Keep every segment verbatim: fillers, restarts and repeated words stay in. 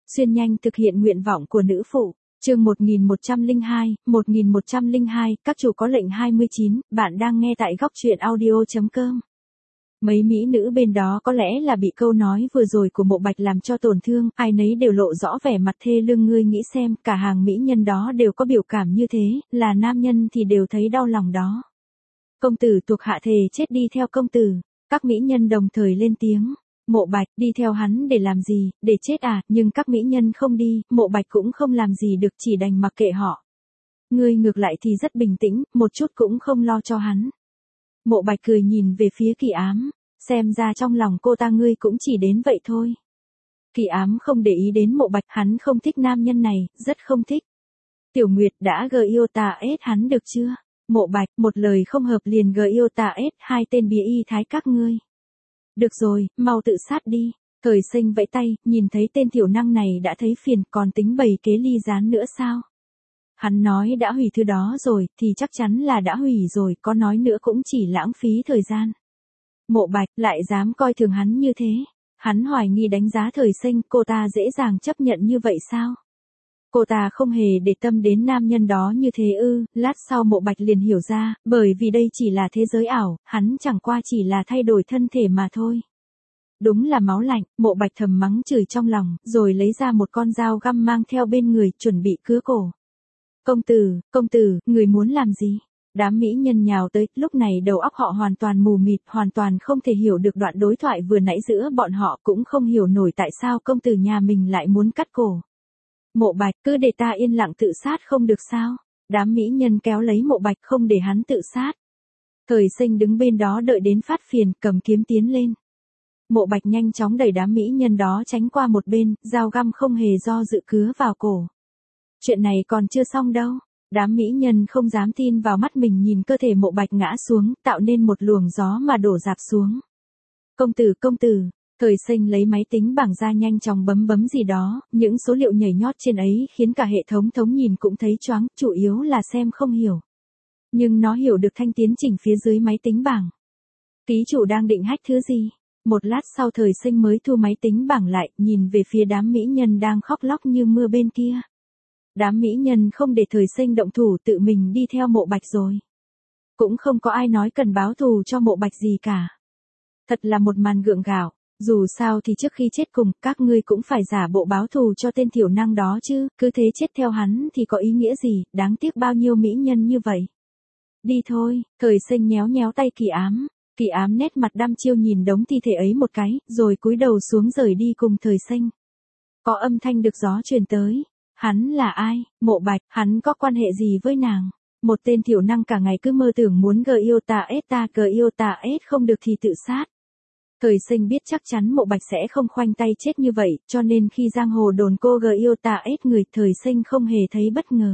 Xuyên nhanh thực hiện nguyện vọng của nữ phụ. Chương một nghìn một trăm lẻ hai, một nghìn một trăm lẻ hai, các chủ có lệnh hai mươi chín, bạn đang nghe tại góc truyện audio chấm com. Mấy mỹ nữ bên đó có lẽ là bị câu nói vừa rồi của Mộ Bạch làm cho tổn thương, ai nấy đều lộ rõ vẻ mặt thê lương. Ngươi nghĩ xem, cả hàng mỹ nhân đó đều có biểu cảm như thế, là nam nhân thì đều thấy đau lòng đó. Công tử thuộc hạ thề chết đi theo công tử. Các mỹ nhân đồng thời lên tiếng. Mộ Bạch, đi theo hắn để làm gì, để chết à, nhưng các mỹ nhân không đi, Mộ Bạch cũng không làm gì được, chỉ đành mặc kệ họ. Ngươi ngược lại thì rất bình tĩnh, một chút cũng không lo cho hắn. Mộ Bạch cười nhìn về phía Kỳ Ám, xem ra trong lòng cô ta ngươi cũng chỉ đến vậy thôi. Kỳ Ám không để ý đến Mộ Bạch, hắn không thích nam nhân này, rất không thích. Tiểu Nguyệt đã gờ yêu ta ết hắn được chưa? Mộ Bạch, một lời không hợp liền gờ yêu ta ết hai tên bía y thái các ngươi. Được rồi, mau tự sát đi. Thời Sinh vẫy tay, nhìn thấy tên tiểu năng này đã thấy phiền, còn tính bày kế ly gián nữa sao? Hắn nói đã hủy thứ đó rồi, thì chắc chắn là đã hủy rồi, có nói nữa cũng chỉ lãng phí thời gian. Mộ Bạch lại dám coi thường hắn như thế. Hắn hoài nghi đánh giá Thời Sinh, cô ta dễ dàng chấp nhận như vậy sao? Cô ta không hề để tâm đến nam nhân đó như thế ư? Lát sau Mộ Bạch liền hiểu ra, bởi vì đây chỉ là thế giới ảo, hắn chẳng qua chỉ là thay đổi thân thể mà thôi. Đúng là máu lạnh, Mộ Bạch thầm mắng chửi trong lòng, rồi lấy ra một con dao găm mang theo bên người, chuẩn bị cứa cổ. Công tử, công tử, người muốn làm gì? Đám mỹ nhân nhào tới, lúc này đầu óc họ hoàn toàn mù mịt, hoàn toàn không thể hiểu được đoạn đối thoại vừa nãy giữa bọn họ, cũng không hiểu nổi tại sao công tử nhà mình lại muốn cắt cổ. Mộ Bạch, cứ để ta yên lặng tự sát không được sao? Đám mỹ nhân kéo lấy Mộ Bạch không để hắn tự sát. Thời Sinh đứng bên đó đợi đến phát phiền, cầm kiếm tiến lên. Mộ Bạch nhanh chóng đẩy đám mỹ nhân đó tránh qua một bên, dao găm không hề do dự cứa vào cổ. Chuyện này còn chưa xong đâu. Đám mỹ nhân không dám tin vào mắt mình nhìn cơ thể Mộ Bạch ngã xuống, tạo nên một luồng gió mà đổ rạp xuống. Công tử, công tử. Thời Sinh lấy máy tính bảng ra nhanh chóng bấm bấm gì đó, những số liệu nhảy nhót trên ấy khiến cả hệ thống thống nhìn cũng thấy choáng, chủ yếu là xem không hiểu. Nhưng nó hiểu được thanh tiến chỉnh phía dưới máy tính bảng. Ký chủ đang định hack thứ gì? Một lát sau Thời Sinh mới thu máy tính bảng lại, nhìn về phía đám mỹ nhân đang khóc lóc như mưa bên kia. Đám mỹ nhân không để Thời Sinh động thủ, tự mình đi theo Mộ Bạch rồi. Cũng không có ai nói cần báo thù cho Mộ Bạch gì cả. Thật là một màn gượng gạo. Dù sao thì trước khi chết cùng, các ngươi cũng phải giả bộ báo thù cho tên tiểu năng đó chứ, cứ thế chết theo hắn thì có ý nghĩa gì, đáng tiếc bao nhiêu mỹ nhân như vậy. Đi thôi. Thời Sinh nhéo nhéo tay Kỳ Ám. Kỳ Ám nét mặt đăm chiêu nhìn đống thi thể ấy một cái, rồi cúi đầu xuống rời đi cùng Thời Sinh. Có âm thanh được gió truyền tới. Hắn là ai? Mộ Bạch, hắn có quan hệ gì với nàng? Một tên tiểu năng cả ngày cứ mơ tưởng muốn gờ yêu ta ết ta gờ yêu ta ết không được thì tự sát. Thời Sinh biết chắc chắn Mộ Bạch sẽ không khoanh tay chết như vậy, cho nên khi giang hồ đồn cô gờ yêu ta ết người, Thời Sinh không hề thấy bất ngờ.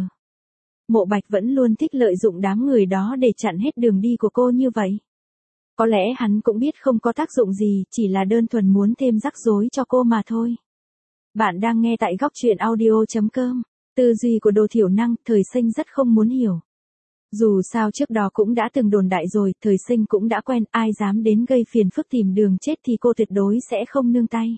Mộ Bạch vẫn luôn thích lợi dụng đám người đó để chặn hết đường đi của cô như vậy. Có lẽ hắn cũng biết không có tác dụng gì, chỉ là đơn thuần muốn thêm rắc rối cho cô mà thôi. Bạn đang nghe tại góc truyện audio chấm com. Tư duy của Đồ Thiểu Năng, Thời Sinh rất không muốn hiểu. Dù sao trước đó cũng đã từng đồn đại rồi, Thời Sinh cũng đã quen, ai dám đến gây phiền phức tìm đường chết thì cô tuyệt đối sẽ không nương tay.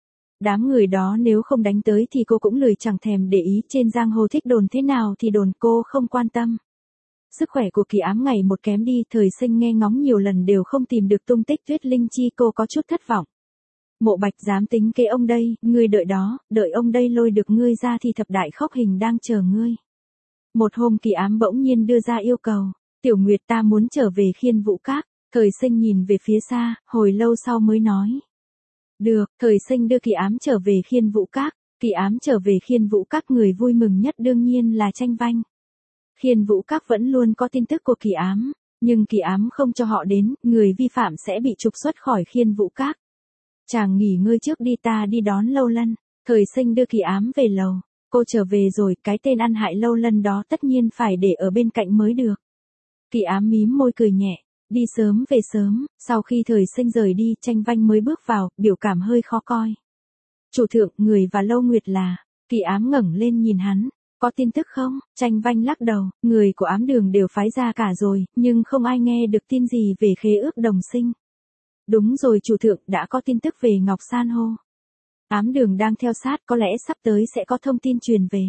Đám người đó nếu không đánh tới thì cô cũng lười chẳng thèm để ý, trên giang hồ thích đồn thế nào thì đồn, cô không quan tâm. Sức khỏe của Kỳ Ám ngày một kém đi, Thời Sinh nghe ngóng nhiều lần đều không tìm được tung tích Tuyết Linh Chi, cô có chút thất vọng. Mộ Bạch dám tính kế ông đây, ngươi đợi đó, đợi ông đây lôi được ngươi ra thì thập đại khóc hình đang chờ ngươi. Một hôm Kỳ Ám bỗng nhiên đưa ra yêu cầu, Tiểu Nguyệt ta muốn trở về Khiên Vũ Các. Thời Sinh nhìn về phía xa, hồi lâu sau mới nói. Được, Thời Sinh đưa Kỳ Ám trở về Khiên Vũ Các. Kỳ Ám trở về Khiên Vũ Các, người vui mừng nhất đương nhiên là Tranh Vanh. Khiên Vũ Các vẫn luôn có tin tức của Kỳ Ám, nhưng Kỳ Ám không cho họ đến, người vi phạm sẽ bị trục xuất khỏi Khiên Vũ Các. Chàng nghỉ ngơi trước đi, ta đi đón Lâu Lân. Thời Sinh đưa Kỳ Ám về lầu. Cô trở về rồi, cái tên ăn hại Lâu Lân đó tất nhiên phải để ở bên cạnh mới được. Kỳ Ám mím môi cười nhẹ, đi sớm về sớm. Sau khi Thời Sinh rời đi, Tranh Vanh mới bước vào, biểu cảm hơi khó coi. Chủ thượng, người và Lâu Nguyệt là. Kỳ Ám ngẩng lên nhìn hắn, có tin tức không? Tranh Vanh lắc đầu, người của Ám Đường đều phái ra cả rồi, nhưng không ai nghe được tin gì về khế ước đồng sinh. Đúng rồi chủ thượng, đã có tin tức về Ngọc San hô. Ám Đường đang theo sát, có lẽ sắp tới sẽ có thông tin truyền về.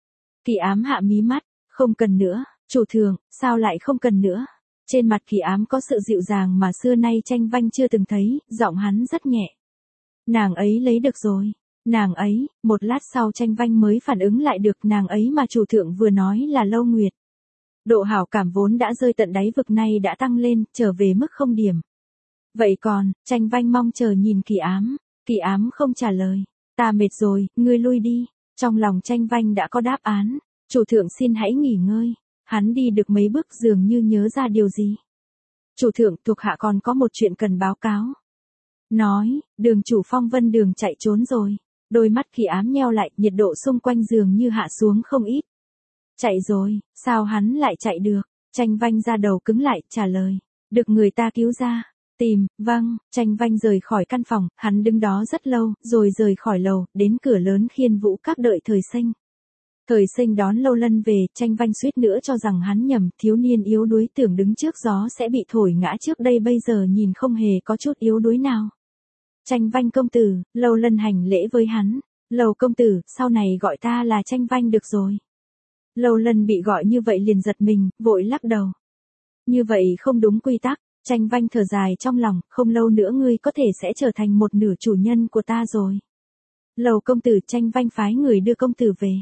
Kỳ Ám hạ mí mắt, không cần nữa, chủ thượng, sao lại không cần nữa? Trên mặt Kỳ Ám có sự dịu dàng mà xưa nay Tranh Vanh chưa từng thấy, giọng hắn rất nhẹ. Nàng ấy lấy được rồi, nàng ấy, một lát sau Tranh Vanh mới phản ứng lại được nàng ấy mà chủ thượng vừa nói là Lâu Nguyệt. Độ hảo cảm vốn đã rơi tận đáy vực nay đã tăng lên, trở về mức không điểm. Vậy còn, Tranh Vanh mong chờ nhìn Kỳ Ám, Kỳ Ám không trả lời. Ta mệt rồi, ngươi lui đi. Trong lòng Tranh Vanh đã có đáp án, chủ thượng xin hãy nghỉ ngơi. Hắn đi được mấy bước dường như nhớ ra điều gì. Chủ thượng, thuộc hạ còn có một chuyện cần báo cáo. Nói, Đường chủ Phong Vân Đường chạy trốn rồi. Đôi mắt Kỳ Ám nheo lại, nhiệt độ xung quanh dường như hạ xuống không ít. Chạy rồi, sao hắn lại chạy được? Tranh Vanh ra đầu cứng lại, trả lời. Được người ta cứu ra. Tìm, vâng, Tranh Vanh rời khỏi căn phòng, hắn đứng đó rất lâu, rồi rời khỏi lầu, đến cửa lớn Khiên Vũ Các đợi Thời Sinh. Thời Sinh đón Lâu Lân về, Tranh Vanh suýt nữa cho rằng hắn nhầm, thiếu niên yếu đuối tưởng đứng trước gió sẽ bị thổi ngã trước đây bây giờ nhìn không hề có chút yếu đuối nào. Tranh Vanh công tử, Lâu Lân hành lễ với hắn. Lầu công tử, sau này gọi ta là Tranh Vanh được rồi. Lâu Lân bị gọi như vậy liền giật mình, vội lắc đầu. Như vậy không đúng quy tắc. Tranh Vanh thở dài trong lòng, không lâu nữa ngươi có thể sẽ trở thành một nửa chủ nhân của ta rồi. Lầu công tử, Tranh Vanh phái người đưa công tử về.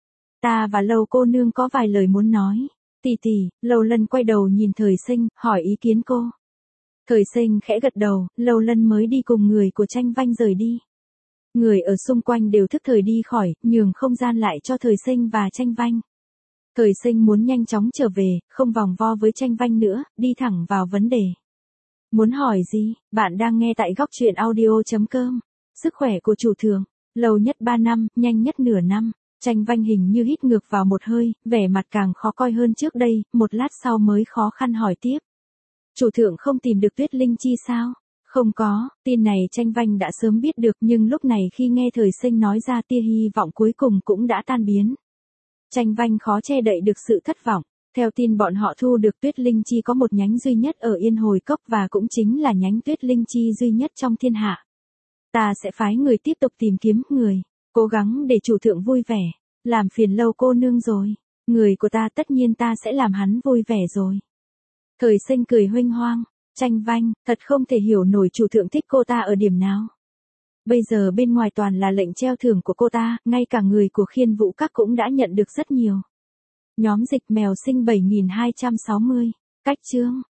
Ta và Lầu cô nương có vài lời muốn nói. Tỷ tỷ, Lâu Lân quay đầu nhìn Thời Sinh, hỏi ý kiến cô. Thời Sinh khẽ gật đầu, Lâu Lân mới đi cùng người của Tranh Vanh rời đi. Người ở xung quanh đều thức thời đi khỏi, nhường không gian lại cho Thời Sinh và Tranh Vanh. Thời Sinh muốn nhanh chóng trở về, không vòng vo với Tranh Vanh nữa, đi thẳng vào vấn đề. Muốn hỏi gì? Bạn đang nghe tại góc truyện audio chấm com. Sức khỏe của chủ thượng, lâu nhất ba năm, nhanh nhất nửa năm. Tranh Vanh hình như hít ngược vào một hơi, vẻ mặt càng khó coi hơn trước đây, một lát sau mới khó khăn hỏi tiếp. Chủ thượng không tìm được Tuyết Linh Chi sao? Không có, tin này Tranh Vanh đã sớm biết được, nhưng lúc này khi nghe Thời Sinh nói ra tia hy vọng cuối cùng cũng đã tan biến. Tranh Vanh khó che đậy được sự thất vọng. Theo tin bọn họ thu được Tuyết Linh Chi có một nhánh duy nhất ở Yên Hồi Cốc và cũng chính là nhánh Tuyết Linh Chi duy nhất trong thiên hạ. Ta sẽ phái người tiếp tục tìm kiếm người, cố gắng để chủ thượng vui vẻ, làm phiền Lâu cô nương rồi. Người của ta tất nhiên ta sẽ làm hắn vui vẻ rồi. Thời Sinh cười huênh hoang, Tranh Vanh, thật không thể hiểu nổi chủ thượng thích cô ta ở điểm nào. Bây giờ bên ngoài toàn là lệnh treo thưởng của cô ta, ngay cả người của Khiên Vũ Các cũng đã nhận được rất nhiều. Nhóm dịch mèo sinh bảy nghìn hai trăm sáu mươi. Cách chương.